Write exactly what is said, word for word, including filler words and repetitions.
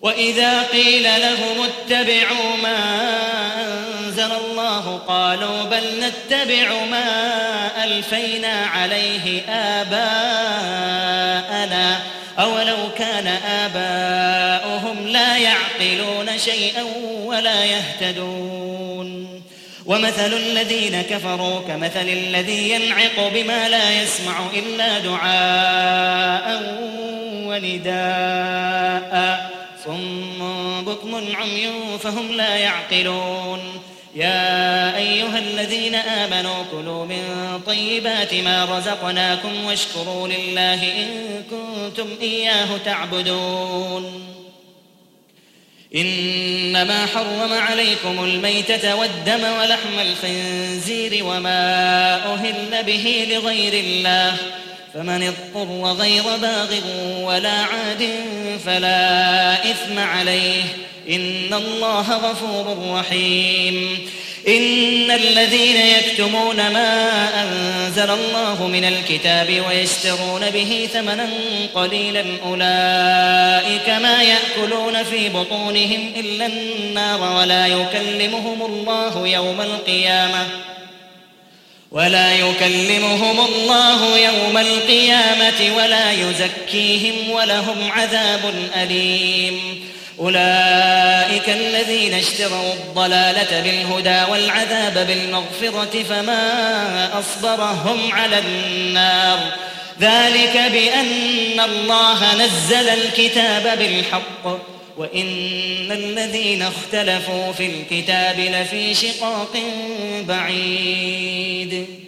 وإذا قيل لهم اتبعوا ما أنزل الله قالوا بل نتبع ما ألفينا عليه آباءنا أولو كان آباؤهم لا يعقلون شيئا ولا يهتدون ومثل الذين كفروا كمثل الذي ينعق بما لا يسمع إلا دعاء ونداء صم بكم عمي فهم لا يعقلون يا أيها الذين آمنوا كلوا من طيبات ما رزقناكم واشكروا لله إن كنتم إياه تعبدون إنما حرم عليكم الميتة والدم ولحم الخنزير وما أهل به لغير الله فمن اضطر غير باغ ولا عاد فلا إثم عليه إن الله غفور رحيم إن الذين يكتمون ما أنزل الله من الكتاب ويشترون به ثمنا قليلا أولئك ما يأكلون في بطونهم إلا النار ولا يكلمهم الله يوم القيامة ولا يكلمهم الله يوم القيامة ولا يزكيهم ولهم عذاب أليم أولئك الذين اشتروا الضلالة بالهدى والعذاب بالمغفرة فما أصبرهم على النار ذلك بأن الله نزل الكتاب بالحق وإن الذين اختلفوا في الكتاب لفي شقاق بعيد